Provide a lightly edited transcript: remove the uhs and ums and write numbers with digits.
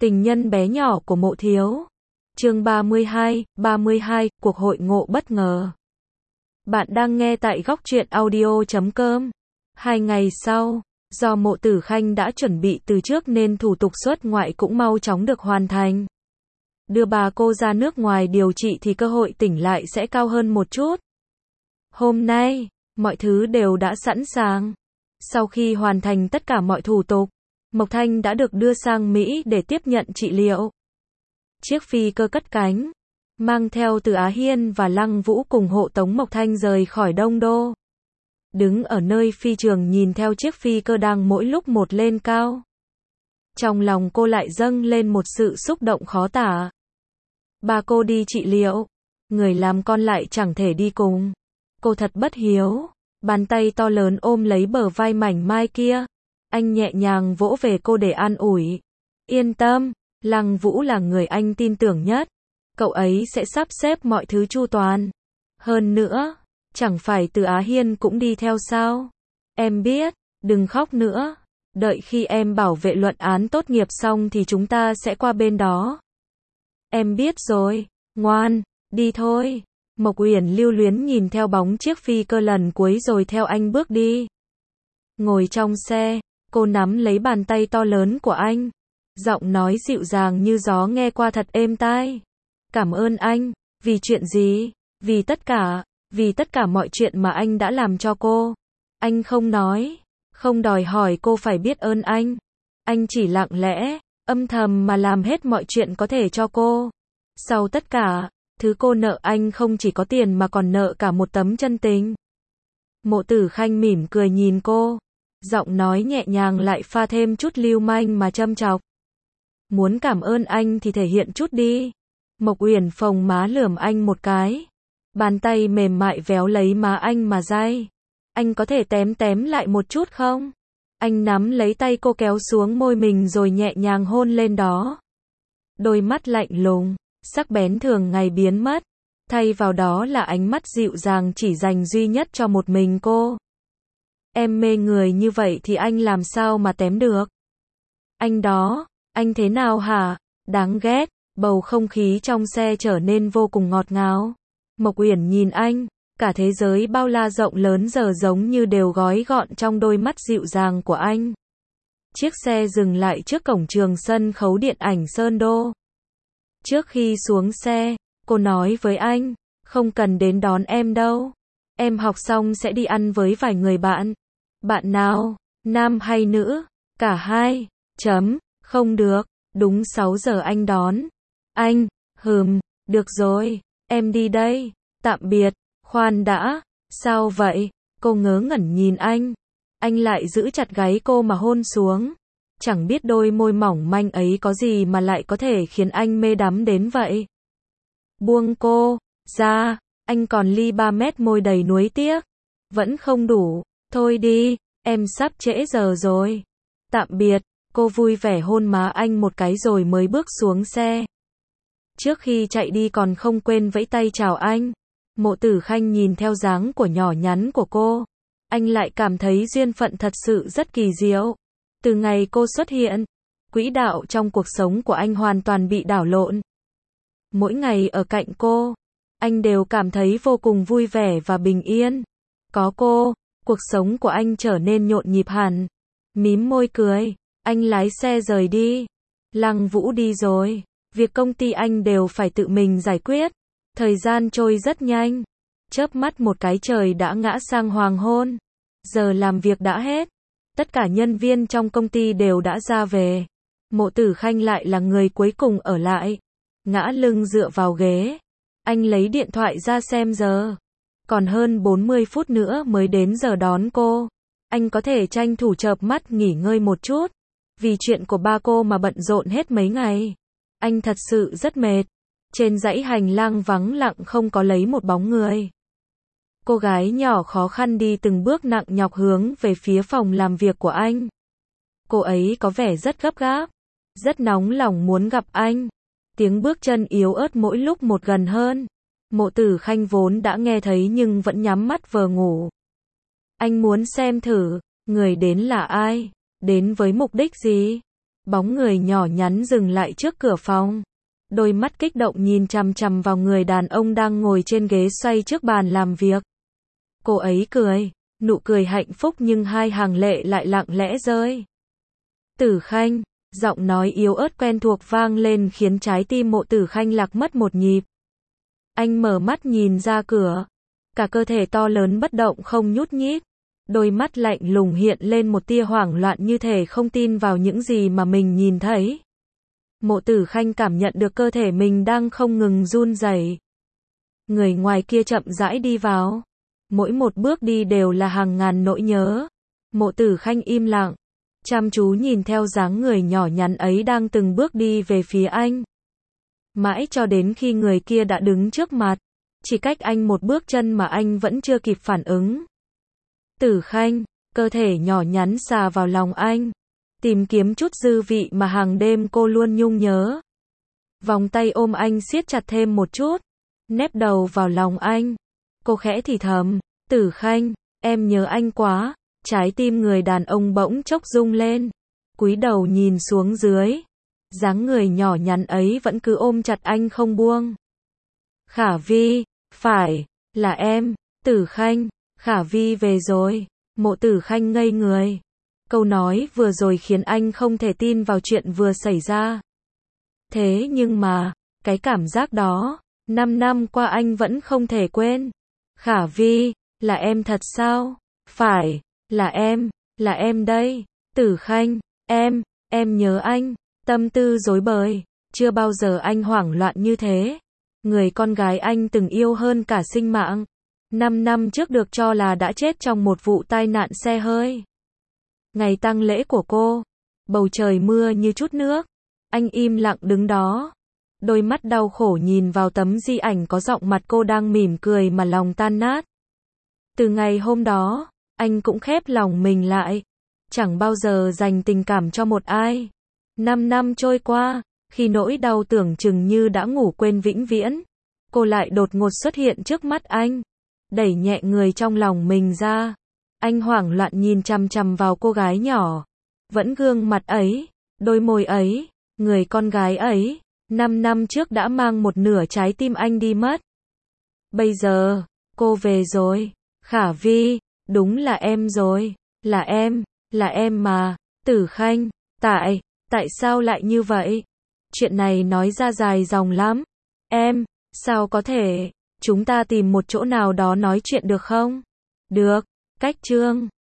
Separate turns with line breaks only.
Tình nhân bé nhỏ của Mộ Thiếu. Chương 32, cuộc hội ngộ bất ngờ. Bạn đang nghe tại góc truyện audio.com. 2 ngày sau, do Mộ Tử Khanh đã chuẩn bị từ trước nên thủ tục xuất ngoại cũng mau chóng được hoàn thành. Đưa bà cô ra nước ngoài điều trị thì cơ hội tỉnh lại sẽ cao hơn một chút. Hôm nay, mọi thứ đều đã sẵn sàng. Sau khi hoàn thành tất cả mọi thủ tục, Mộc Thanh đã được đưa sang Mỹ để tiếp nhận trị liệu. Chiếc phi cơ cất cánh, mang theo Từ Á Hiên và Lăng Vũ cùng hộ tống Mộc Thanh rời khỏi Đông Đô. Đứng ở nơi phi trường nhìn theo chiếc phi cơ đang mỗi lúc một lên cao. Trong lòng cô lại dâng lên một sự xúc động khó tả. Bà cô đi trị liệu, người làm con lại chẳng thể đi cùng. Cô thật bất hiếu. Bàn tay to lớn ôm lấy bờ vai mảnh mai kia. Anh nhẹ nhàng vỗ về cô để an ủi. Yên tâm, Lăng Vũ là người anh tin tưởng nhất. Cậu ấy sẽ sắp xếp mọi thứ chu toàn. Hơn nữa, chẳng phải Từ Á Hiên cũng đi theo sao? Em biết, đừng khóc nữa. Đợi khi em bảo vệ luận án tốt nghiệp xong thì chúng ta sẽ qua bên đó. Em biết rồi, ngoan, đi thôi. Mộc Uyển lưu luyến nhìn theo bóng chiếc phi cơ lần cuối rồi theo anh bước đi. Ngồi trong xe, cô nắm lấy bàn tay to lớn của anh. Giọng nói dịu dàng như gió nghe qua thật êm tai. Cảm ơn anh, vì chuyện gì? Vì tất cả mọi chuyện mà anh đã làm cho cô. Anh không nói, không đòi hỏi cô phải biết ơn anh. Anh chỉ lặng lẽ, âm thầm mà làm hết mọi chuyện có thể cho cô. Sau tất cả, thứ cô nợ anh không chỉ có tiền mà còn nợ cả một tấm chân tình. Mộ Tử Khanh mỉm cười nhìn cô. Giọng nói nhẹ nhàng lại pha thêm chút lưu manh mà châm chọc. Muốn cảm ơn anh thì thể hiện chút đi. Mộc Uyển phồng má lườm anh một cái. Bàn tay mềm mại véo lấy má anh mà day. Anh có thể tém lại một chút không? Anh nắm lấy tay cô kéo xuống môi mình rồi nhẹ nhàng hôn lên đó. Đôi mắt lạnh lùng, sắc bén thường ngày biến mất. Thay vào đó là ánh mắt dịu dàng chỉ dành duy nhất cho một mình cô. Em mê người như vậy thì anh làm sao mà tém được? Anh đó, anh thế nào hả? Đáng ghét. Bầu không khí trong xe trở nên vô cùng ngọt ngào. Mộc Uyển nhìn anh, cả thế giới bao la rộng lớn giờ giống như đều gói gọn trong đôi mắt dịu dàng của anh. Chiếc xe dừng lại trước cổng trường sân khấu điện ảnh Sơn Đô. Trước khi xuống xe, cô nói với anh, không cần đến đón em đâu. Em học xong sẽ đi ăn với vài người bạn. Bạn nào, nam hay nữ? Cả hai. Không được, đúng 6 giờ anh đón. Anh, được rồi, em đi đây. Tạm biệt. Khoan đã, sao vậy? Cô ngớ ngẩn nhìn anh. Anh lại giữ chặt gáy cô mà hôn xuống. Chẳng biết đôi môi mỏng manh ấy có gì mà lại có thể khiến anh mê đắm đến vậy. Buông cô ra, anh còn ly 3 mét môi đầy nuối tiếc. Vẫn không đủ, thôi đi, em sắp trễ giờ rồi. Tạm biệt, cô vui vẻ hôn má anh một cái rồi mới bước xuống xe. Trước khi chạy đi còn không quên vẫy tay chào anh. Mộ Tử Khanh nhìn theo dáng của nhỏ nhắn của cô. Anh lại cảm thấy duyên phận thật sự rất kỳ diệu. Từ ngày cô xuất hiện, quỹ đạo trong cuộc sống của anh hoàn toàn bị đảo lộn. Mỗi ngày ở cạnh cô, anh đều cảm thấy vô cùng vui vẻ và bình yên. Có cô, cuộc sống của anh trở nên nhộn nhịp hẳn. Mím môi cười, anh lái xe rời đi. Lăng Vũ đi rồi, việc công ty anh đều phải tự mình giải quyết. Thời gian trôi rất nhanh. Chớp mắt một cái trời đã ngã sang hoàng hôn. Giờ làm việc đã hết. Tất cả nhân viên trong công ty đều đã ra về. Mộ Tử Khanh lại là người cuối cùng ở lại. Ngã lưng dựa vào ghế. Anh lấy điện thoại ra xem giờ. Còn hơn 40 phút nữa mới đến giờ đón cô. Anh có thể tranh thủ chợp mắt nghỉ ngơi một chút. Vì chuyện của ba cô mà bận rộn hết mấy ngày. Anh thật sự rất mệt. Trên dãy hành lang vắng lặng không có lấy một bóng người. Cô gái nhỏ khó khăn đi từng bước nặng nhọc hướng về phía phòng làm việc của anh. Cô ấy có vẻ rất gấp gáp, rất nóng lòng muốn gặp anh. Tiếng bước chân yếu ớt mỗi lúc một gần hơn. Mộ Tử Khanh vốn đã nghe thấy nhưng vẫn nhắm mắt vờ ngủ. Anh muốn xem thử, người đến là ai, đến với mục đích gì. Bóng người nhỏ nhắn dừng lại trước cửa phòng. Đôi mắt kích động nhìn chằm chằm vào người đàn ông đang ngồi trên ghế xoay trước bàn làm việc. Cô ấy cười, nụ cười hạnh phúc nhưng hai hàng lệ lại lặng lẽ rơi. Tử Khanh, giọng nói yếu ớt quen thuộc vang lên khiến trái tim Mộ Tử Khanh lạc mất một nhịp. Anh mở mắt nhìn ra cửa. Cả cơ thể to lớn bất động không nhúc nhích. Đôi mắt lạnh lùng hiện lên một tia hoảng loạn như thể không tin vào những gì mà mình nhìn thấy. Mộ Tử Khanh cảm nhận được cơ thể mình đang không ngừng run rẩy. Người ngoài kia chậm rãi đi vào. Mỗi một bước đi đều là hàng ngàn nỗi nhớ. Mộ Tử Khanh im lặng, chăm chú nhìn theo dáng người nhỏ nhắn ấy đang từng bước đi về phía anh. Mãi cho đến khi người kia đã đứng trước mặt, chỉ cách anh một bước chân mà anh vẫn chưa kịp phản ứng. Tử Khanh, cơ thể nhỏ nhắn xà vào lòng anh, tìm kiếm chút dư vị mà hàng đêm cô luôn nhung nhớ. Vòng tay ôm anh siết chặt thêm một chút, nép đầu vào lòng anh. Cô khẽ thì thầm, Tử Khanh, em nhớ anh quá. Trái tim người đàn ông bỗng chốc rung lên, cúi đầu nhìn xuống dưới. Dáng người nhỏ nhắn ấy vẫn cứ ôm chặt anh không buông. Khả Vi, phải, là em, Tử Khanh, Khả Vi về rồi. Mộ Tử Khanh ngây người. Câu nói vừa rồi khiến anh không thể tin vào chuyện vừa xảy ra. Thế nhưng mà, cái cảm giác đó, 5 năm qua anh vẫn không thể quên. Khả Vi, là em thật sao? Phải, là em đây. Tử Khanh, em nhớ anh. Tâm tư rối bời, chưa bao giờ anh hoảng loạn như thế. Người con gái anh từng yêu hơn cả sinh mạng. 5 năm trước được cho là đã chết trong một vụ tai nạn xe hơi. Ngày tang lễ của cô, bầu trời mưa như chút nước. Anh im lặng đứng đó. Đôi mắt đau khổ nhìn vào tấm di ảnh có giọng mặt cô đang mỉm cười mà lòng tan nát. Từ ngày hôm đó, anh cũng khép lòng mình lại. Chẳng bao giờ dành tình cảm cho một ai. 5 năm trôi qua, khi nỗi đau tưởng chừng như đã ngủ quên vĩnh viễn, cô lại đột ngột xuất hiện trước mắt anh, đẩy nhẹ người trong lòng mình ra. Anh hoảng loạn nhìn chằm chằm vào cô gái nhỏ, vẫn gương mặt ấy, đôi môi ấy, người con gái ấy, 5 năm trước đã mang một nửa trái tim anh đi mất. Bây giờ, cô về rồi, Khả Vi, đúng là em rồi, là em mà. Tử Khanh, tại sao lại như vậy? Chuyện này nói ra dài dòng lắm. Sao có thể? Chúng ta tìm một chỗ nào đó nói chuyện được không? Được, cách chương.